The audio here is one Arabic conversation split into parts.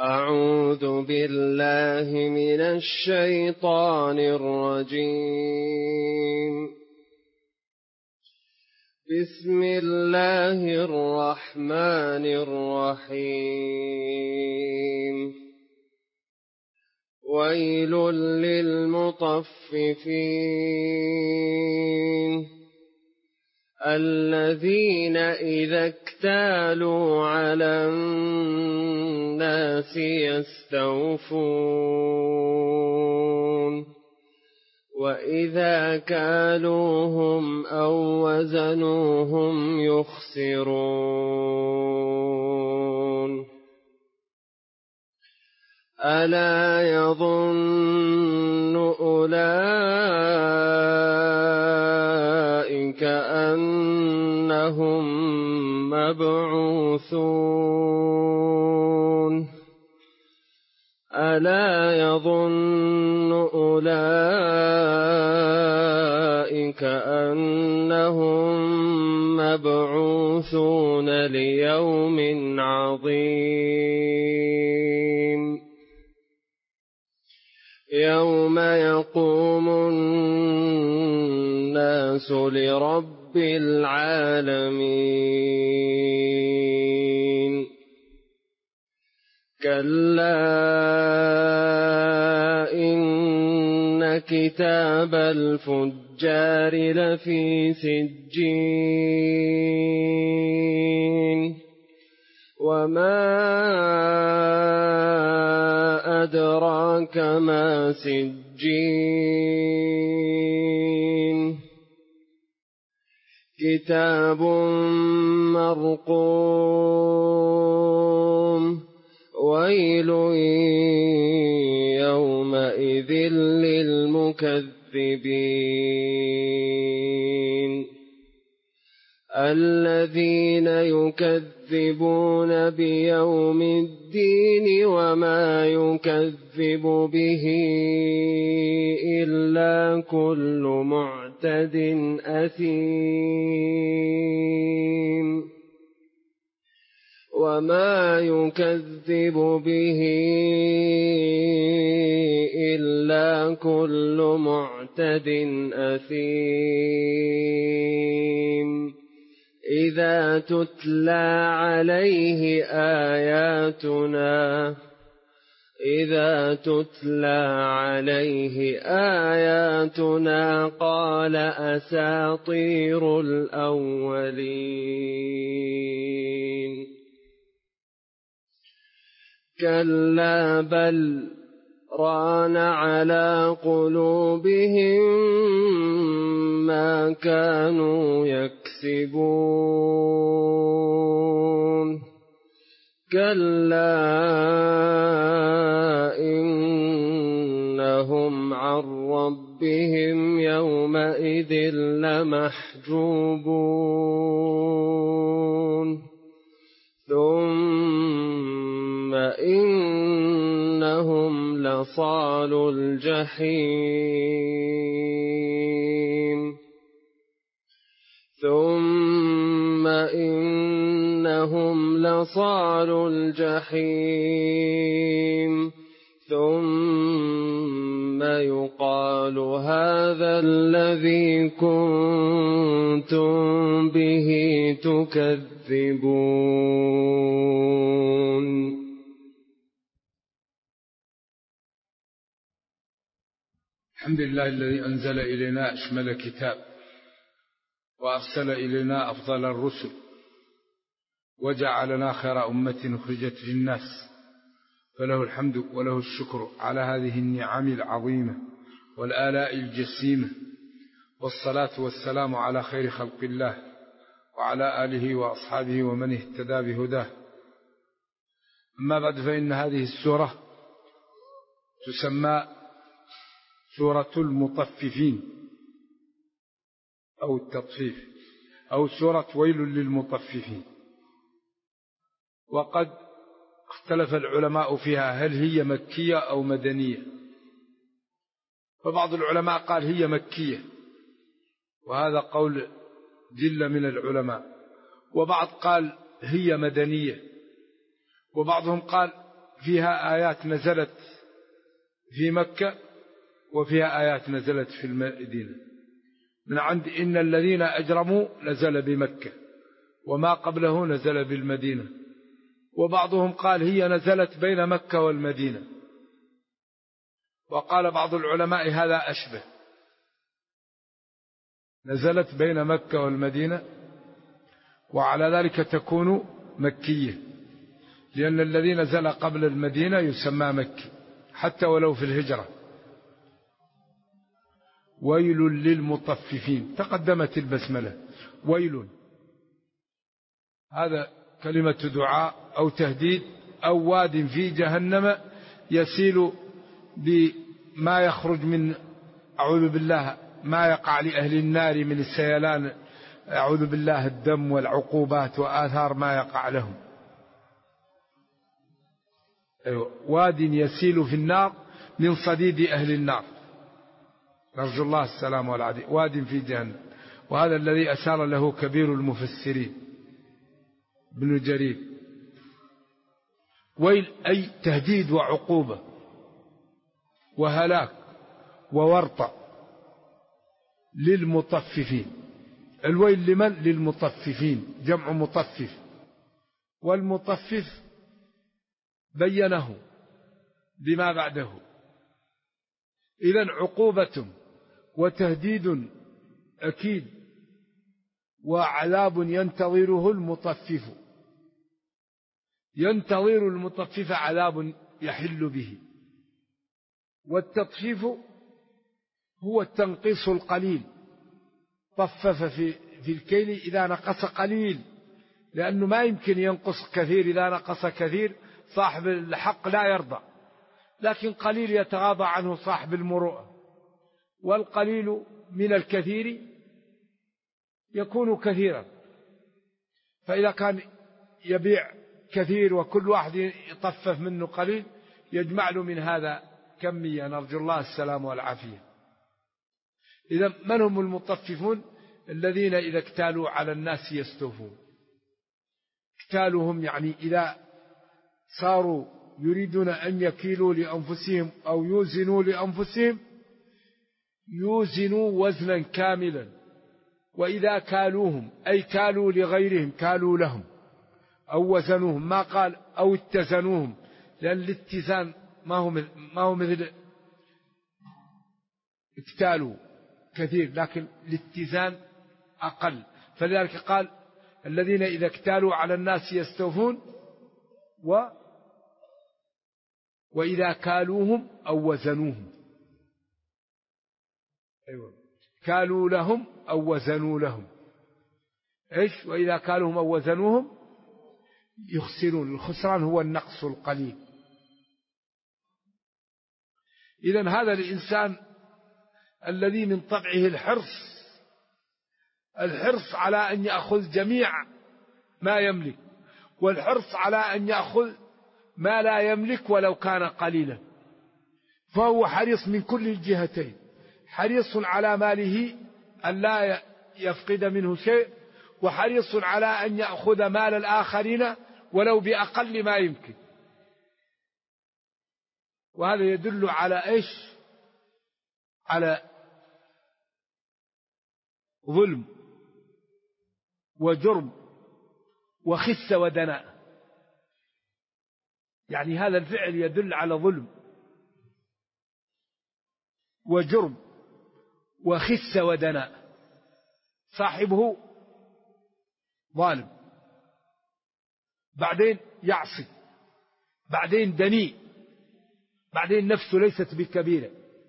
أعوذ بالله من الشيطان الرجيم. بسم الله الرحمن الرحيم. ويل للمطففين الذين إذا اكتالوا على الناس يستوفون وإذا كالوهم أو وزنوهم يخسرون ألا يظن أولئك أنهم مبعوثون ألا يظن أولئك أنهم مبعوثون ليوم عظيم يوم يقوم الناس لرب العالمين كلا إن كتاب الفجار لفي سجين وما أدراك ما سجين كتاب مرقوم ويل يومئذ للمكذبين الذين يكذبون بيوم الدين وما يكذب به إلا كل معتد أثيم وما يكذب به إلا كل معتد أثيم إذا تتلى عليه آياتنا قال أساطير الأولين كلا بل ران على قلوبهم ما كانوا يكسبون كلا إنهم عن ربهم يومئذ لمحجوبون ثم إنهم لصالو الجحيم ثم إنهم لصالو الجحيم ثم يقال هذا الذي كنتم به تكذبون. الحمد لله الذي أنزل إلينا أشمل كتاب وأرسل إلينا أفضل الرسل وجعلنا خير أمة أخرجت للناس فله الحمد وله الشكر على هذه النعم العظيمة والآلاء الجسيمة والصلاة والسلام على خير خلق الله وعلى آله وأصحابه ومن اهتدى بهداه. أما بعد فإن هذه السورة تسمى سورة المطففين أو التطفيف أو سورة ويل للمطففين. وقد اختلف العلماء فيها هل هي مكية أو مدنية، فبعض العلماء قال هي مكية وهذا قول جل من العلماء، وبعض قال هي مدنية، وبعضهم قال فيها آيات نزلت في مكة وفيها آيات نزلت في المدينة. من عند إن الذين أجرموا نزل بمكة وما قبله نزل بالمدينة، وبعضهم قال هي نزلت بين مكة والمدينة، وقال بعض العلماء هذا أشبه، نزلت بين مكة والمدينة وعلى ذلك تكون مكية، لأن الذي نزل قبل المدينة يسمى مكي حتى ولو في الهجرة. ويل للمطففين، تقدمت البسملة، ويل، هذا كلمة دعاء أو تهديد، أو واد في جهنم يسيل بما يخرج من، أعوذ بالله، ما يقع لأهل النار من السيلان، أعوذ بالله، الدم والعقوبات وآثار ما يقع لهم. واد يسيل في النار من صديد أهل النار، نرجو الله السلام والعافية، واد في جهنم. وهذا الذي أشار له كبير المفسرين ابن جرير. ويل أي تهديد وعقوبة وهلاك وورطة للمطففين. الويل لمن؟ للمطففين، جمع مطفف. والمطفف بينه بما بعده، إذن عقوبة وتهديد أكيد، وعذاب ينتظره المطفف، ينتظر المطفف عذاب يحل به. والتطفيف هو التنقيص القليل، طفف في الكيل إذا نقص قليل، لأنه ما يمكن ينقص كثير، إذا نقص كثير صاحب الحق لا يرضى، لكن قليل يتغاضى عنه صاحب المروءة. والقليل من الكثير يكون كثيرا، فإذا كان يبيع كثير وكل واحد يطفف منه قليل يجمع له من هذا كمية، نرجو الله السلام والعافية. إذا من هم المطففون؟ الذين إذا اكتالوا على الناس يستوفون. اكتالهم يعني إذا صاروا يريدون أن يكيلوا لأنفسهم أو يوزنوا لأنفسهم يوزنوا وزنا كاملا، وإذا كالوهم أي كالوا لغيرهم كالوا لهم أو وزنوهم، ما قال أو اتزنوهم، لأن الاتزان ما هو مثل اكتالوا كثير، لكن الاتزان أقل. فلذلك قال الذين إذا اكتالوا على الناس يستوفون وإذا كالوهم أو وزنوهم، أيوة، كالوا لهم أو وزنوا لهم، إيش؟ وإذا كالوهم أو وزنوهم يخسرون. الخسران هو النقص القليل. إذن هذا الإنسان الذي من طبعه الحرص على أن يأخذ جميع ما يملك، والحرص على أن يأخذ ما لا يملك ولو كان قليلا، فهو حريص من كل الجهتين، حريص على ماله أن لا يفقد منه شيء، وحريص على أن يأخذ مال الآخرين ولو بأقل ما يمكن. وهذا يدل على إيش؟ على ظلم وجرم وخس ودناء. يعني هذا الفعل يدل على ظلم وجرم وخس ودناء، صاحبه ظالم، بعدين يعصي، بعدين دنيء، بعدين نفسه ليست بكبيرة.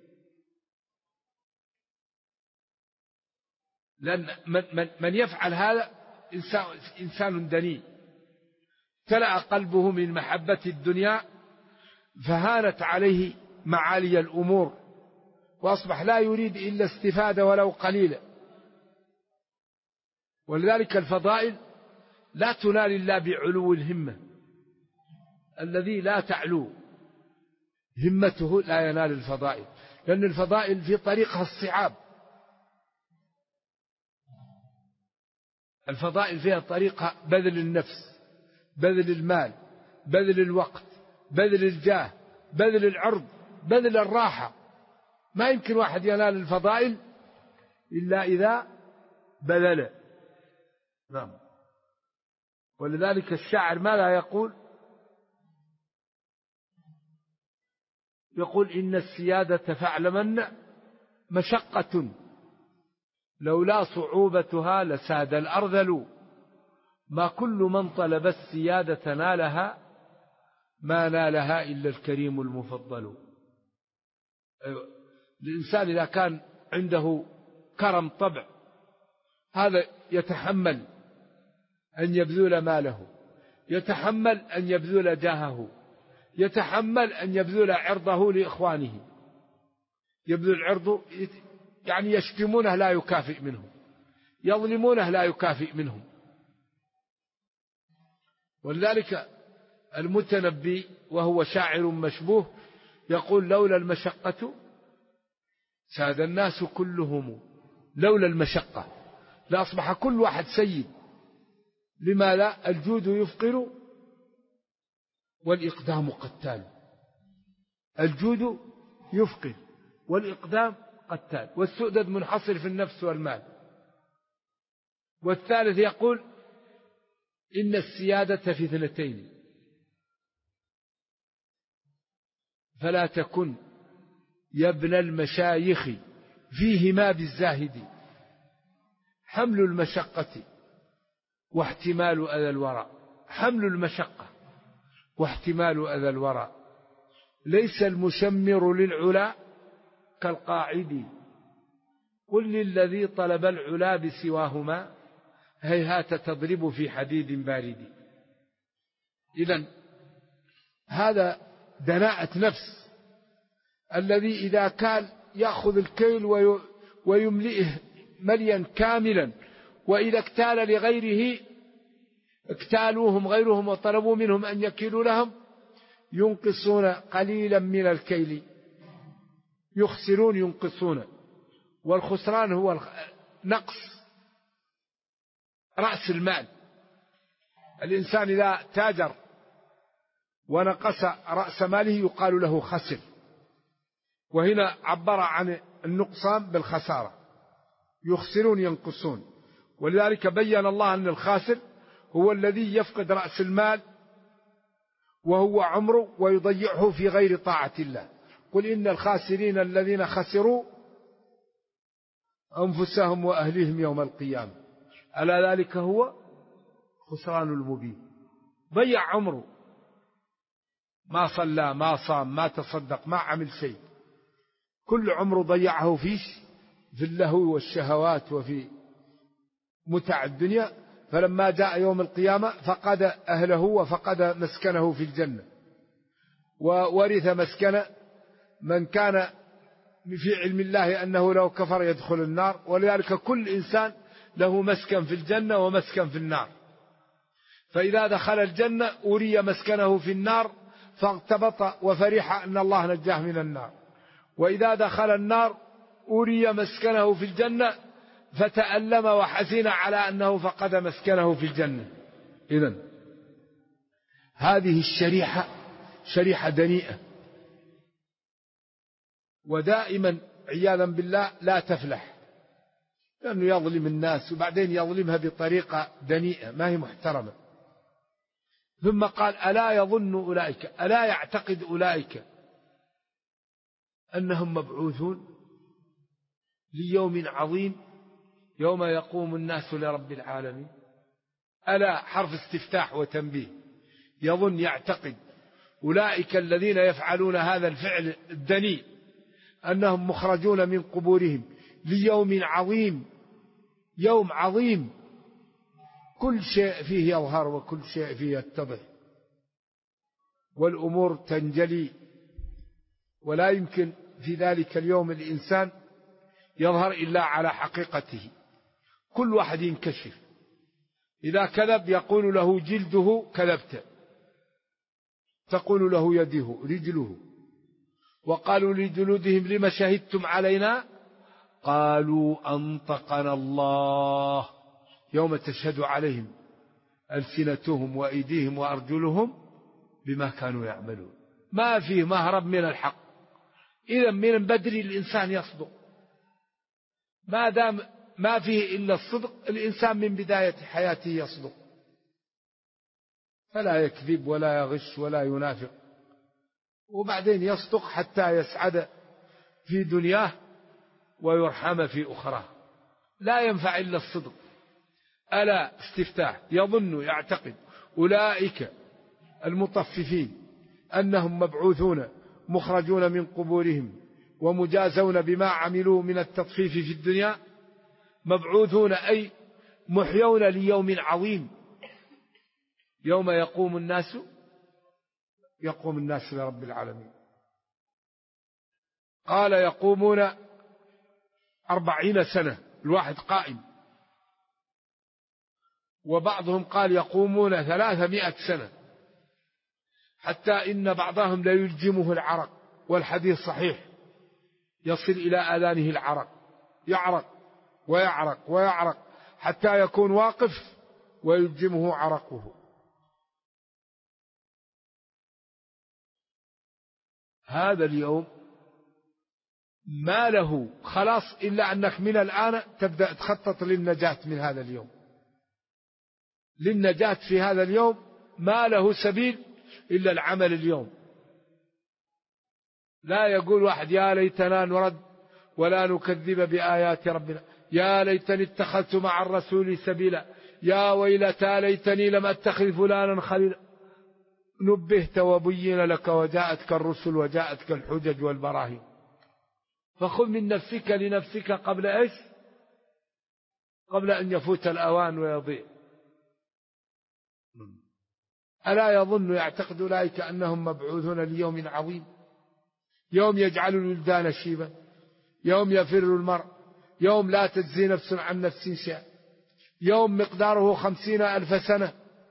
لأن من يفعل هذا إنسان دنيء، تلأ قلبه من محبة الدنيا، فهانت عليه معالي الأمور، وأصبح لا يريد إلا استفادة ولو قليلا. ولذلك الفضائل لا تنال إلا بعلو الهمة. الذي لا تعلو همته لا ينال الفضائل، لأن الفضائل في طريقها الصعاب. الفضائل فيها طريقها بذل النفس، بذل المال، بذل الوقت، بذل الجاه، بذل العرض، بذل الراحة. ما يمكن واحد ينال الفضائل إلا إذا بذل. نعم. ولذلك الشاعر ما لا يقول؟ يقول إن السيادة فاعلمن مشقة لولا صعوبتها لساد الأرذل، ما كل من طلب السيادة نالها، ما نالها إلا الكريم المفضل. الإنسان إذا كان عنده كرم طبع، هذا يتحمل أن يبذل ماله، يتحمل أن يبذل جاهه، يتحمل أن يبذل عرضه لإخوانه. يبذل عرضه يعني يشتمونه لا يكافئ منهم، يظلمونه لا يكافئ منهم. ولذلك المتنبي وهو شاعر مشبوه يقول لولا المشقة ساد الناس كلهم، لولا المشقة لأصبح كل واحد سيد. لما لا؟ الجود يفقر والإقدام قتال. الجود يفقر والإقدام قتال، والسؤدد منحصر في النفس والمال. والثالث يقول إن السيادة في اثنتين فلا تكن يا ابن المشايخ فيهما بالزاهد، حمل المشقة واحتمال أذى الورى. حمل المشقة واحتمال أذى الورى، ليس المشمر للعلا كالقاعد، قل للذي طلب العلا بسواهما هيهات تضرب في حديد بارد. إذن هذا دناءة نفس، الذي إذا كان يأخذ الكيل ويملئه مليا كاملا، وإذا اكتال لغيره اكتالوهم غيرهم وطلبوا منهم أن يكيلوا لهم ينقصون قليلا من الكيل، يخسرون ينقصون. والخسران هو نقص رأس المال. الإنسان إذا تاجر ونقص رأس ماله يقال له خسر، وهنا عبر عن النقصان بالخسارة، يخسرون ينقصون. ولذلك بين الله أن الخاسر هو الذي يفقد رأس المال وهو عمره ويضيعه في غير طاعة الله. قل إن الخاسرين الذين خسروا أنفسهم وأهلهم يوم القيامة، ألا ذلك هو خسران المبين. ضيع عمره، ما صلى ما صام ما تصدق ما عمل شيء، كل عمره ضيعه في اللهو والشهوات وفي متع الدنيا. فلما جاء يوم القيامة فقد أهله وفقد مسكنه في الجنة، وورث مسكن من كان في علم الله أنه لو كفر يدخل النار. ولذلك كل إنسان له مسكن في الجنة ومسكن في النار. فإذا دخل الجنة أري مسكنه في النار فاغتبط وفرح أن الله نجاه من النار، وإذا دخل النار أري مسكنه في الجنة فتألم وحزن على أنه فقد مسكنه في الجنة. إذن هذه الشريحة شريحة دنيئة، ودائما عياذا بالله لا تفلح، لأنه يظلم الناس وبعدين يظلمها بطريقة دنيئة ما هي محترمة. ثم قال ألا يظن أولئك، ألا يعتقد أولئك أنهم مبعوثون ليوم عظيم يوم يقوم الناس لرب العالمين. ألا حرف استفتاح وتنبيه. يظن يعتقد أولئك الذين يفعلون هذا الفعل الدنيء أنهم مخرجون من قبورهم ليوم عظيم، يوم عظيم كل شيء فيه يظهر وكل شيء فيه يتضح، والأمور تنجلي، ولا يمكن في ذلك اليوم الإنسان يظهر إلا على حقيقته. كل واحد ينكشف، إذا كذب يقول له جلده كذبت، تقول له يده رجله. وقالوا لجلودهم لما شهدتم علينا قالوا أنطقنا الله يوم تشهد عليهم ألسنتهم وأيديهم وأرجلهم بما كانوا يعملون. ما فيه مهرب من الحق. إذا من بدري الإنسان يصدق، ما دام ما فيه إلا الصدق الإنسان من بداية حياته يصدق، فلا يكذب ولا يغش ولا ينافق، وبعدين يصدق حتى يسعد في دنياه ويرحم في أخراه. لا ينفع إلا الصدق. ألا استفتاح يظن يعتقد أولئك المطففين أنهم مبعوثون مخرجون من قبورهم ومجازون بما عملوا من التطفيف في الدنيا. مبعوثون أي محيون ليوم عظيم، يوم يقوم الناس لرب العالمين. قال يقومون 40 سنة الواحد قائم، وبعضهم قال يقومون 300 سنة، حتى إن بعضهم لا يلجمه العرق، والحديث صحيح، يصل إلى آذانه العرق، يعرق ويعرق ويعرق حتى يكون واقف ويلجمه عرقه. هذا اليوم ما له خلاص إلا أنك من الآن تبدأ تخطط للنجاة من هذا اليوم. للنجاة في هذا اليوم ما له سبيل إلا العمل اليوم. لا يقول واحد يا ليتنا نرد ولا نكذب بآيات ربنا، يا ليتني اتخذت مع الرسول سبيلا، يا ويلتى ليتني لم أتخذ فلانا خليلا. نبهت وبين لك وجاءتك الرسل وجاءتك الحجج والبراهين، فخذ من نفسك لنفسك قبل إيش؟ قبل أن يفوت الأوان ويضيع. ألا يظن يعتقد أولئك أنهم مبعوثون ليوم عظيم، يوم يجعل الولدان شيبا، يوم يفر المرء، يوم لا تجزي نفس عن نفس شيئا، يوم مقداره 50,000 سنة.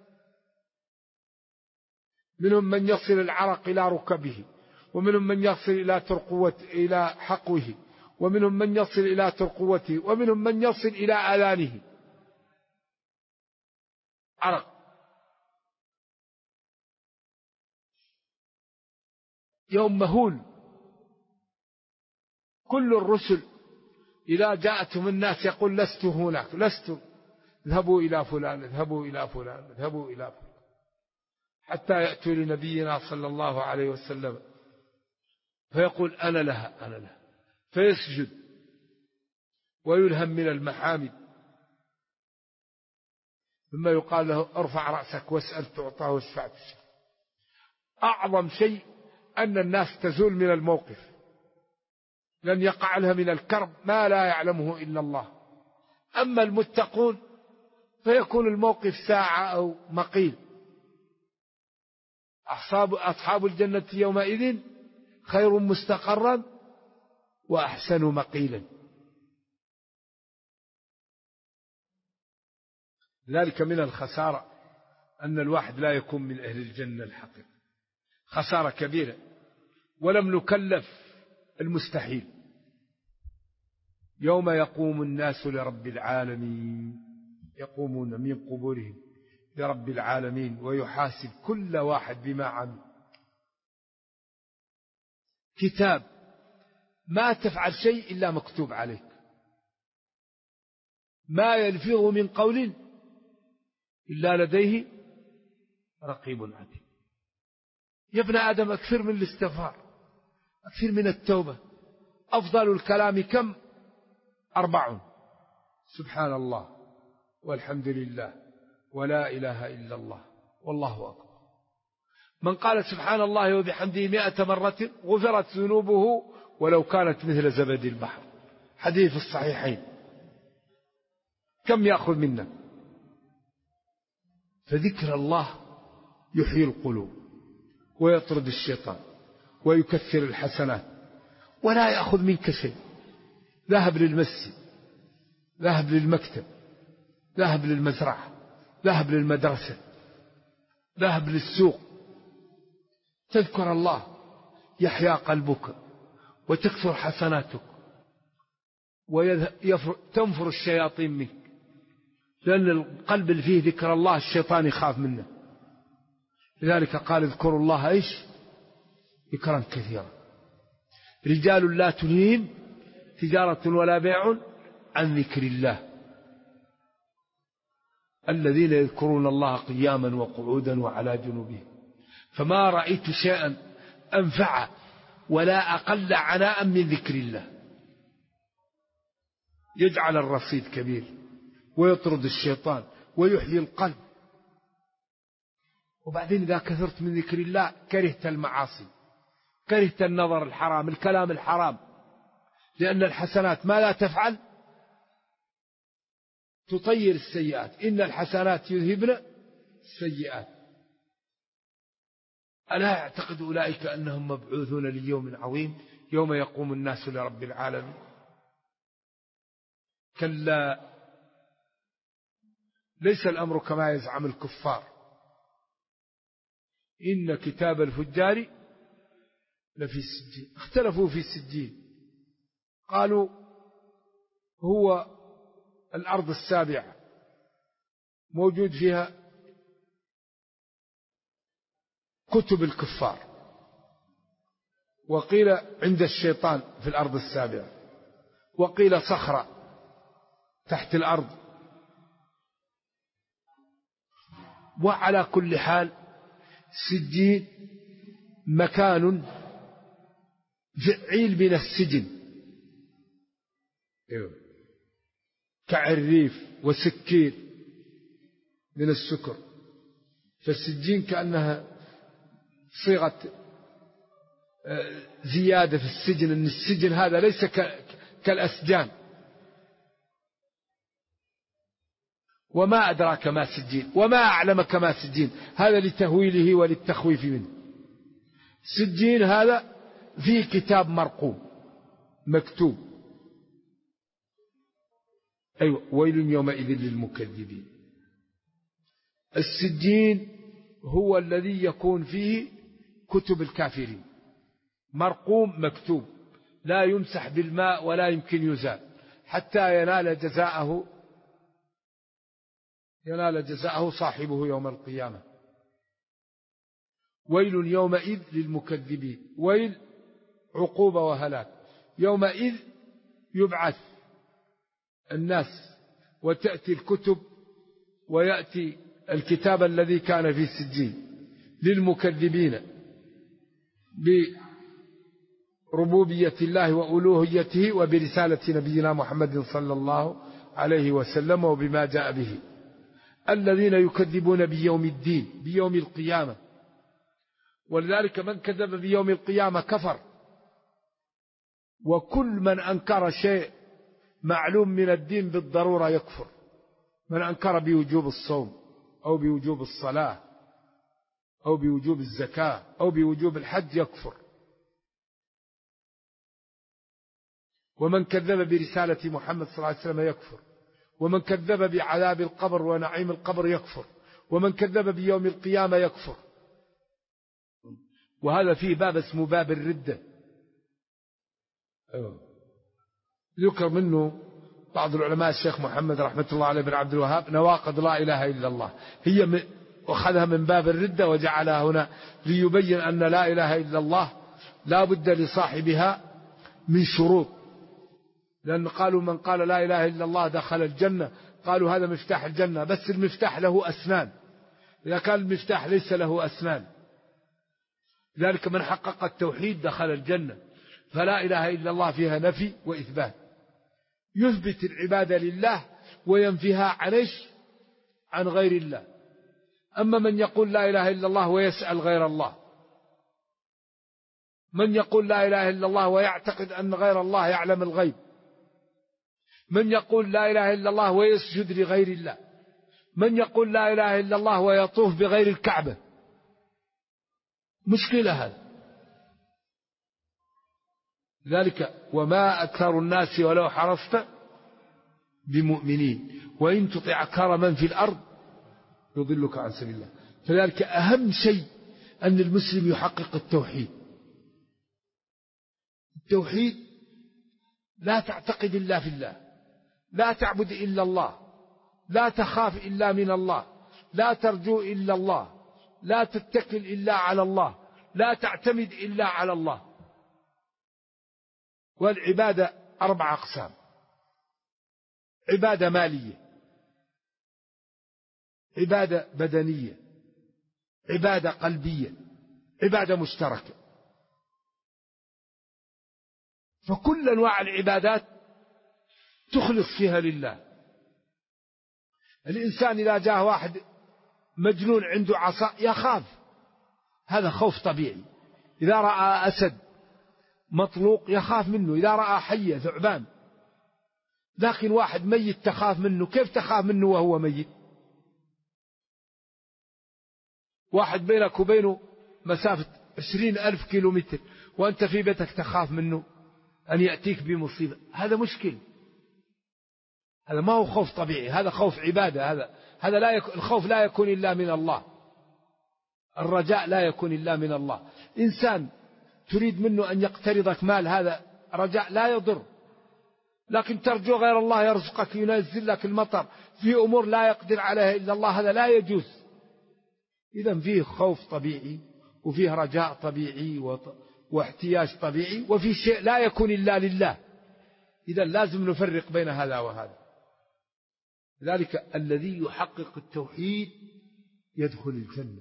منهم من يصل العرق إلى ركبه، ومنهم من يصل إلى حقوه، ومنهم من يصل إلى ترقوته، ومنهم من يصل إلى آذانه عرق. يوم مهول. كل الرسل إذا جاءتهم الناس يقول لست هناك، لست، اذهبوا إلى فلان، اذهبوا إلى فلان، اذهبوا إلى فلان، حتى يأتوا لنبينا صلى الله عليه وسلم فيقول أنا لها أنا لها، فيسجد ويلهم من المحامد، ثم يقال له ارفع رأسك واسأل تعطى واشفع تشفع. أعظم شيء أن الناس تزول من الموقف، لن يقع لها من الكرب ما لا يعلمه إلا الله. أما المتقون فيكون الموقف ساعة أو مقيل. أصحاب الجنة يومئذ خير مستقرا وأحسن مقيلا. ذلك من الخسارة أن الواحد لا يكون من أهل الجنة الحقيقة، خسارة كبيرة. ولم نكلف المستحيل. يوم يقوم الناس لرب العالمين، يقومون من قبورهم لرب العالمين ويحاسب كل واحد بما عمل. كتاب ما تفعل شيء إلا مكتوب عليك، ما يلفظ من قول إلا لديه رقيب عتيد. يا ابن آدم أكثر من الاستغفار، أكثر من التوبة. أفضل الكلام كم؟ 4: سبحان الله والحمد لله ولا إله إلا الله والله أكبر. من قال سبحان الله وبحمده 100 مرة غفرت ذنوبه ولو كانت مثل زبد البحر. حديث الصحيحين. كم يأخذ منا؟ فذكر الله يحيي القلوب ويطرد الشيطان ويكثر الحسنات ولا يأخذ منك شيء. ذهب للمسجد، ذهب للمكتب، ذهب للمزرعة، ذهب للمدرسة، ذهب للسوق، تذكر الله يحيا قلبك وتكثر حسناتك وتنفر الشياطين منك، لأن القلب اللي فيه ذكر الله الشيطان يخاف منه، لذلك قال اذكروا الله إيش ذكرا كثيرا. رجال لا تلهيهم تجارة ولا بيع عن ذكر الله، الذين يذكرون الله قياما وقعودا وعلى جنوبهم. فما رأيت شيئا أنفع ولا أقل عناء من ذكر الله. يجعل الرصيد كبير ويطرد الشيطان ويحيي القلب. وبعدين إذا كثرت من ذكر الله كرهت المعاصي، كرهت النظر الحرام، الكلام الحرام، لأن الحسنات ما لا تفعل تطير السيئات. إن الحسنات يذهبن السيئات. ألا يعتقد أولئك أنهم مبعوثون ليوم عظيم يوم يقوم الناس لرب العالمين؟ كلا ليس الأمر كما يزعم الكفار. إن كتاب الفجار لفي السجين. اختلفوا في السجين، قالوا هو الأرض السابعة موجود فيها كتب الكفار، وقيل عند الشيطان في الأرض السابعة، وقيل صخرة تحت الأرض. وعلى كل حال سجين مكان فعيل من السجن، كعريف وسكير من السكر. فالسجين كأنها صيغة زيادة في السجن، أن السجن هذا ليس كالأسجان. وما أدراك ما سجين وما أعلمك ما سجين، هذا لتهويله وللتخويف منه. سجين هذا فيه كتاب مرقوم مكتوب. أيوة، ويل يومئذ للمكذبين. السجين هو الذي يكون فيه كتب الكافرين، مرقوم مكتوب، لا يمسح بالماء ولا يمكن يزال حتى ينال جزاءه صاحبه يوم القيامة. ويل يومئذ للمكذبين. ويل عقوبة وهلاك. يومئذ يبعث الناس وتأتي الكتب ويأتي الكتاب الذي كان في السجين للمكذبين بربوبية الله وألوهيته وبرسالة نبينا محمد صلى الله عليه وسلم وبما جاء به. الذين يكذبون بيوم الدين، بيوم القيامة. ولذلك من كذب بيوم القيامة كفر. وكل من أنكر شيء معلوم من الدين بالضرورة يكفر. من أنكر بوجوب الصوم أو بوجوب الصلاة أو بوجوب الزكاة أو بوجوب الحج يكفر. ومن كذب برسالة محمد صلى الله عليه وسلم يكفر. ومن كذب بعذاب القبر ونعيم القبر يكفر. ومن كذب بيوم القيامة يكفر. وهذا فيه باب اسمه باب الردة. ذكر منه بعض العلماء الشيخ محمد رحمة الله عليه بن عبد الوهاب نواقض لا إله إلا الله، هي أخذها من باب الردة وجعلها هنا ليبين أن لا إله إلا الله لا بد لصاحبها من شروط. لأن قالوا من قال لا إله إلا الله دخل الجنة، قالوا هذا مفتاح الجنة، بس المفتاح له أسنان، إذا كان المفتاح ليس له أسنان. ذلك من حقق التوحيد دخل الجنة. فلا إله إلا الله فيها نفي وإثبات، يثبت العبادة لله وينفيها عن غير الله. أما من يقول لا إله إلا الله ويسأل غير الله، من يقول لا إله إلا الله ويعتقد أن غير الله يعلم الغيب، من يقول لا إله إلا الله ويسجد لغير الله، من يقول لا إله إلا الله ويطوف بغير الكعبة، مشكلة هذا. ذلك وما أكثر الناس ولو حرصت بمؤمنين وإن تطع أكثر من في الأرض يضلك عن سبيل الله. فذلك أهم شيء أن المسلم يحقق التوحيد. التوحيد لا تعتقد إلا في الله، لا تعبد إلا الله، لا تخاف إلا من الله، لا ترجو إلا الله، لا تتكل إلا على الله، لا تعتمد إلا على الله. والعبادة 4 أقسام: عبادة مالية، عبادة بدنية، عبادة قلبية، عبادة مشتركة. فكل أنواع العبادات تخلص فيها لله. الإنسان إذا جاء واحد مجنون عنده عصا يخاف، هذا خوف طبيعي. إذا رأى أسد مطلوق يخاف منه، إذا رأى حية ثعبان. لكن واحد ميت تخاف منه، كيف تخاف منه وهو ميت؟ واحد بينك وبينه مسافة 20,000 كيلومتر وأنت في بيتك تخاف منه أن يأتيك بمصيبة، هذا مشكل. هذا ما هو خوف طبيعي، هذا خوف عبادة. هذا الخوف لا يكون إلا من الله، الرجاء لا يكون إلا من الله. إنسان تريد منه أن يقترضك مال، هذا رجاء لا يضر. لكن ترجو غير الله يرزقك، ينزل لك المطر في أمور لا يقدر عليها إلا الله، هذا لا يجوز. إذن فيه خوف طبيعي، وفيه رجاء طبيعي، واحتياج طبيعي، وفي شيء لا يكون إلا لله. إذن لازم نفرق بين هذا وهذا. لذلك الذي يحقق التوحيد يدخل الجنة.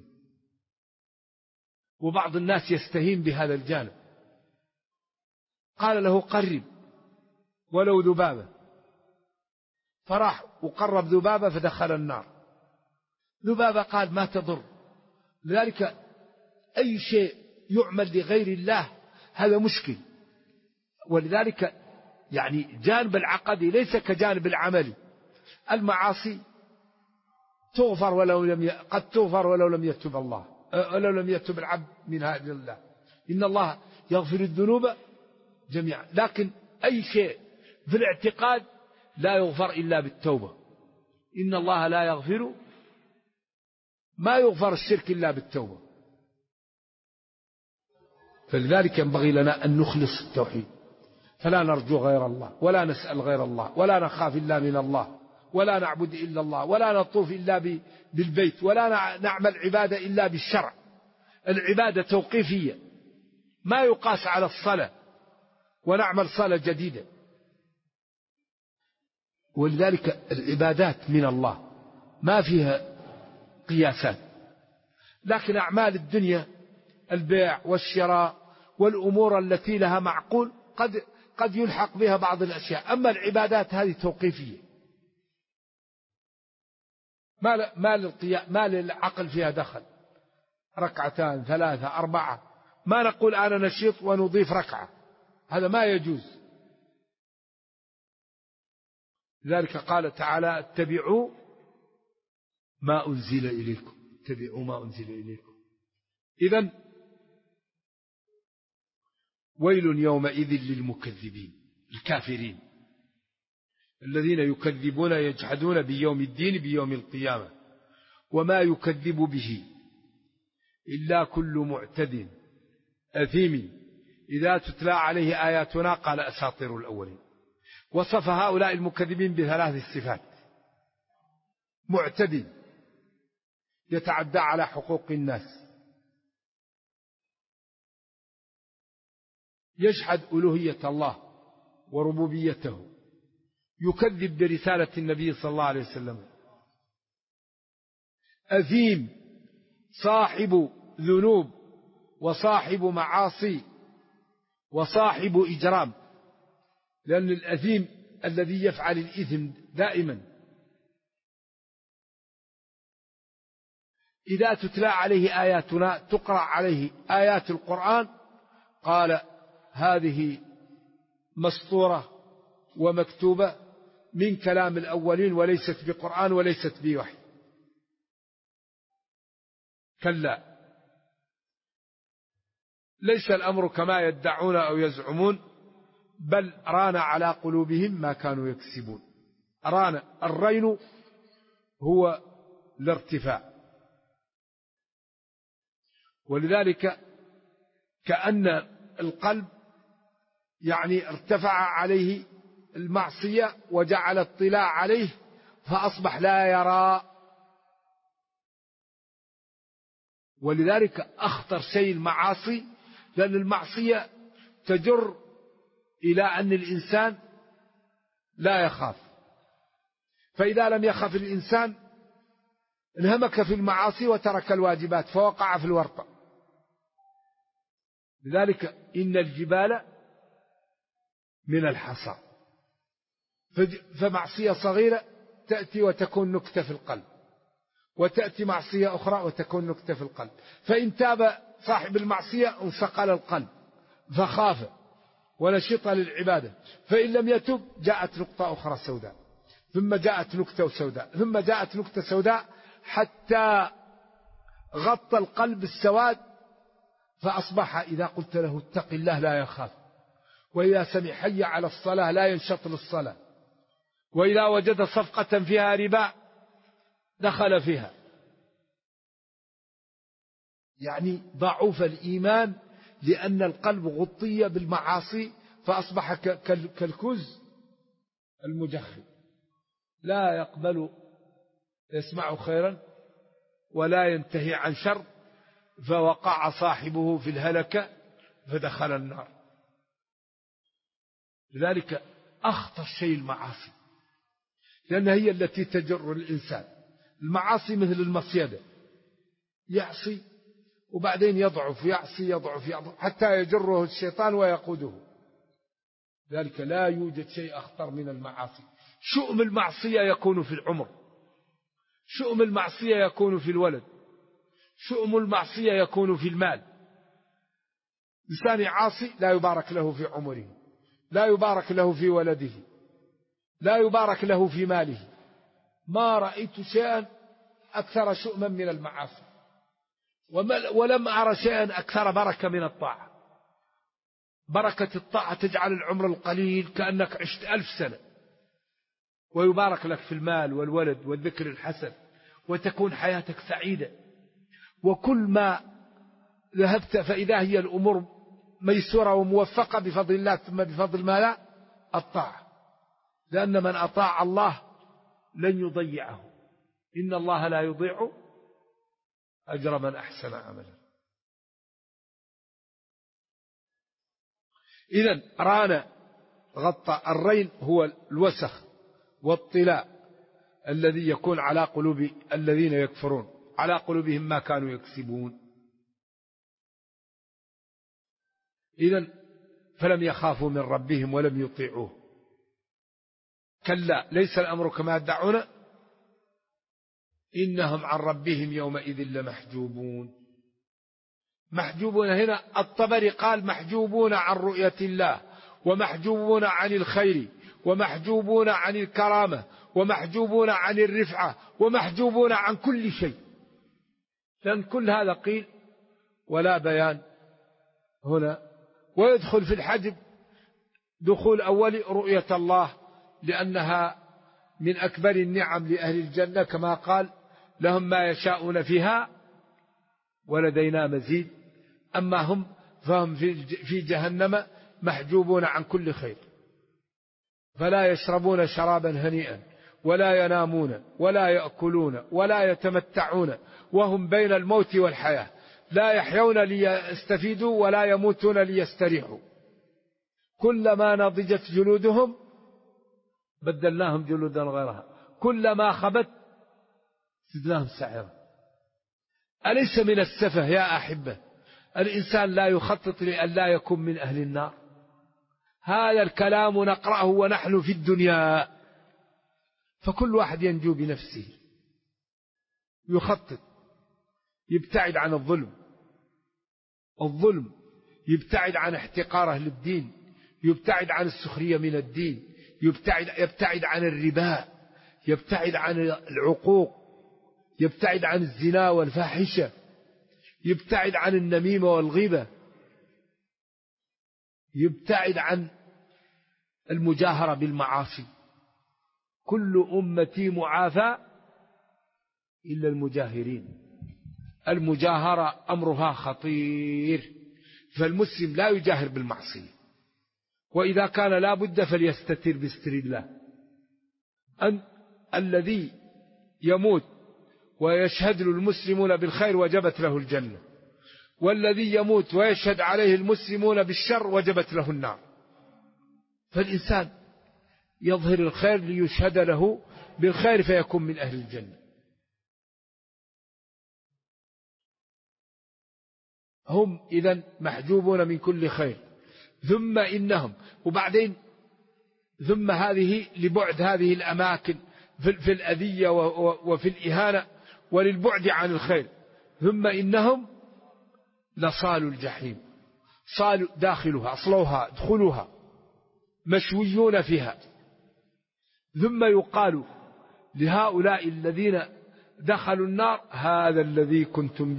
وبعض الناس يستهين بهذا الجانب، قال له قرب ولو ذبابة، فراح وقرب ذبابة فدخل النار. ذبابة قال ما تضر. لذلك أي شيء يعمل لغير الله هذا مشكل. ولذلك يعني جانب العقدي ليس كجانب العملي. المعاصي تغفر قد تغفر ولو لم يتب الله، ولو لم يتب العبد منها إلى الله. إن الله يغفر الذنوب جميعا. لكن أي شيء في الاعتقاد لا يغفر إلا بالتوبة. إن الله لا يغفر، ما يغفر الشرك إلا بالتوبة. فلذلك ينبغي لنا أن نخلص التوحيد، فلا نرجو غير الله، ولا نسأل غير الله، ولا نخاف إلا من الله، ولا نعبد إلا الله، ولا نطوف إلا بالبيت، ولا نعمل عبادة إلا بالشرع. العبادة توقيفية، ما يقاس على الصلاة ونعمل صلاة جديدة. ولذلك العبادات من الله ما فيها قياسات. لكن أعمال الدنيا البيع والشراء والأمور التي لها معقول قد يلحق بها بعض الأشياء. أما العبادات هذه توقيفية، ما للعقل فيها دخل. 2 3 4، ما نقول أنا نشيط ونضيف ركعة، هذا ما يجوز. لذلك قال تعالى اتبعوا ما أنزل إليكم، اتبعوا ما أنزل إليكم. إذن ويل يومئذ للمكذبين، الكافرين الذين يكذبون يجحدون بيوم الدين، بيوم القيامة، وما يكذب به إلا كل معتد أثيم إذا تتلى عليه آياتنا قال أساطير الأولين. وصف هؤلاء المكذبين ب3 صفات: معتد يتعدى على حقوق الناس، يجحد ألوهية الله وربوبيته، يكذب برسالة النبي صلى الله عليه وسلم، أثيم صاحب ذنوب وصاحب معاصي وصاحب إجرام. لأن الأثيم الذي يفعل الإثم دائما إذا تتلى عليه آياتنا، تقرأ عليه آيات القرآن، قال هذه مسطورة ومكتوبة من كلام الأولين وليست بقرآن وليست بوحي. كلا، ليس الأمر كما يدعون أو يزعمون، بل ران على قلوبهم ما كانوا يكسبون. ران، الرين هو الارتفاع. ولذلك كأن القلب يعني ارتفع عليه المعصية وجعل اطلاع عليه، فأصبح لا يرى ولذلك أخطر شيء المعاصي، لأن المعصية تجر إلى أن الإنسان لا يخاف، فإذا لم يخف الإنسان انهمك في المعاصي وترك الواجبات فوقع في الورطة. لذلك إن الجبال من الحصى، فمعصية صغيرة تأتي وتكون نكتة في القلب، وتأتي معصية أخرى وتكون نكتة في القلب، فإن تاب صاحب المعصية انصقل القلب فخاف ونشط للعبادة، فإن لم يتب جاءت نقطة أخرى سوداء، ثم جاءت نكتة سوداء، ثم جاءت نكتة سوداء، حتى غطى القلب السواد، فأصبح إذا قلت له اتق الله لا يخاف، وإذا سمع حي على الصلاة لا ينشط للصلاة، وإذا وجد صفقة فيها ربا دخل فيها. يعني ضعف الإيمان لأن القلب غطي بالمعاصي، فأصبح كالكز المجخي لا يقبل يسمع خيرا ولا ينتهي عن شر، فوقع صاحبه في الهلكة فدخل النار. لذلك أخطر شيء المعاصي، لأنها هي التي تجر الإنسان. المعاصي مثل المصيدة، يعصي وبعدين يضعف، يعصي يضعف حتى يجره الشيطان ويقوده. ذلك لا يوجد شيء أخطر من المعاصي. شؤم المعصية يكون في العمر، شؤم المعصية يكون في الولد، شؤم المعصية يكون في المال. إنسان عاصي لا يبارك له في عمره، لا يبارك له في ولده، لا يبارك له في ماله. ما رأيت شيئا أكثر شؤما من المعاصي، ولم أرى شيئا أكثر بركة من الطاعة. بركة الطاعة تجعل العمر القليل كأنك عشت 1000 سنة، ويبارك لك في المال والولد والذكر الحسن، وتكون حياتك سعيدة. وكل ما ذهبت فإذا هي الأمور ميسورة وموفقة بفضل الله، ثم بفضل ما لا الطاعة، لأن من أطاع الله لن يضيعه، إن الله لا يضيع أجر من أحسن عملا. إذن ران غطى الرين هو الوسخ والطلاء الذي يكون على قلوب الذين يكفرون، على قلوبهم ما كانوا يكسبون. إذن فلم يخافوا من ربهم ولم يطيعوه. كلا ليس الأمر كما يدعون، إنهم عن ربهم يومئذ لمحجوبون. محجوبون هنا الطبري قال محجوبون عن رؤية الله، ومحجوبون عن الخير، ومحجوبون عن الكرامة، ومحجوبون عن الرفعة، ومحجوبون عن كل شيء، لأن كل هذا قيل ولا بيان هنا. ويدخل في الحجب دخول أول رؤية الله، لأنها من أكبر النعم لأهل الجنة، كما قال لهم ما يشاءون فيها ولدينا مزيد. أما هم فهم في جهنم محجوبون عن كل خير، فلا يشربون شرابا هنيئا، ولا ينامون، ولا يأكلون، ولا يتمتعون، وهم بين الموت والحياة، لا يحيون ليستفيدوا ولا يموتون ليستريحوا. كلما نضجت جلودهم بدلناهم جلودا غيرها، كلما خبت زدناهم سعيرا. أليس من السفه يا أحبة الإنسان لا يخطط لأن لا يكون من أهل النار؟ هذا الكلام نقرأه ونحن في الدنيا، فكل واحد ينجو بنفسه، يخطط، يبتعد عن الظلم، يبتعد عن احتقاره للدين، يبتعد عن السخرية من الدين، يبتعد عن الربا، يبتعد عن العقوق، يبتعد عن الزنا والفاحشة، يبتعد عن النميمة والغيبة، يبتعد عن المجاهرة بالمعاصي. كل أمتي معافى إلا المجاهرين. المجاهرة أمرها خطير، فالمسلم لا يجاهر بالمعصية، وإذا كان لا بد فليستتر بستر الله. الذي يموت ويشهد له المسلمون بالخير وجبت له الجنة، والذي يموت ويشهد عليه المسلمون بالشر وجبت له النار. فالإنسان يظهر الخير ليشهد له بالخير فيكون من أهل الجنة. هم إذن محجوبون من كل خير. ثم إنهم، وبعدين ثم هذه لبعد هذه الأماكن في الأذية وفي الإهانة وللبعد عن الخير. ثم إنهم لصالوا الجحيم، صالوا داخلها، أصلوها، ادخلوها، مشويون فيها. ثم يقال لهؤلاء الذين دخلوا النار هذا الذي كنتم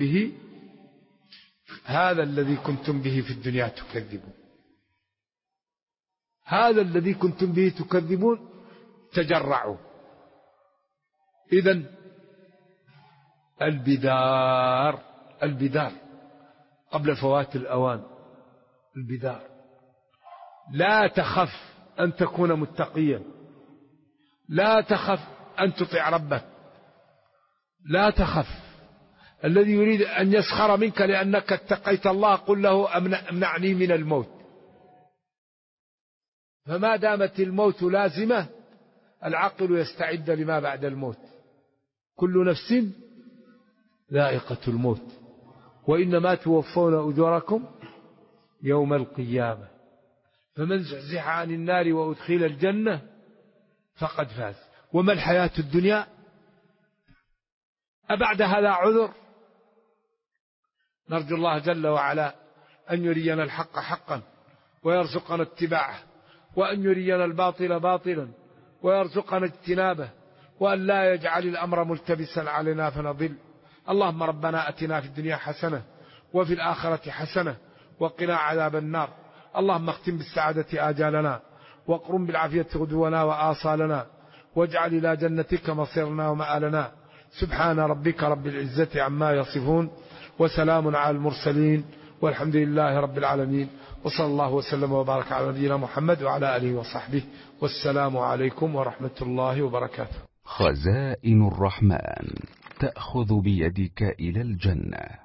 به في الدنيا تكذبون، هذا الذي كنتم به تكذبون. تجرعوا. إذن البدار قبل فوات الأوان. البدار لا تخف أن تكون متقيا، لا تخف أن تطيع ربك، لا تخف. الذي يريد أن يسخر منك لأنك اتقيت الله قل له امنعني من الموت. فما دامت الموت لازمة العقل يستعد لما بعد الموت. كل نفس ذائقة الموت وإنما توفون أجوركم يوم القيامة. فمن زحزح عن النار وأدخل الجنة فقد فاز. وما الحياة الدنيا أبعد هذا عذر. نرجو الله جل وعلا أن يرينا الحق حقا ويرزقنا اتباعه، وأن يرينا الباطل باطلا ويرزقنا اجتنابه، وأن لا يجعل الأمر ملتبسا علينا فنضل. اللهم ربنا أتنا في الدنيا حسنة وفي الآخرة حسنة وقنا عذاب النار. اللهم اختم بالسعادة آجالنا واقرم بالعافية غدونا وآصالنا، واجعل إلى جنتك مصيرنا ومآلنا. سبحان ربك رب العزة عما يصفون وسلام على المرسلين والحمد لله رب العالمين، وصلى الله وسلم وبارك على نبينا محمد وعلى آله وصحبه، والسلام عليكم ورحمة الله وبركاته. خزائن الرحمن تأخذ بيدك إلى الجنة.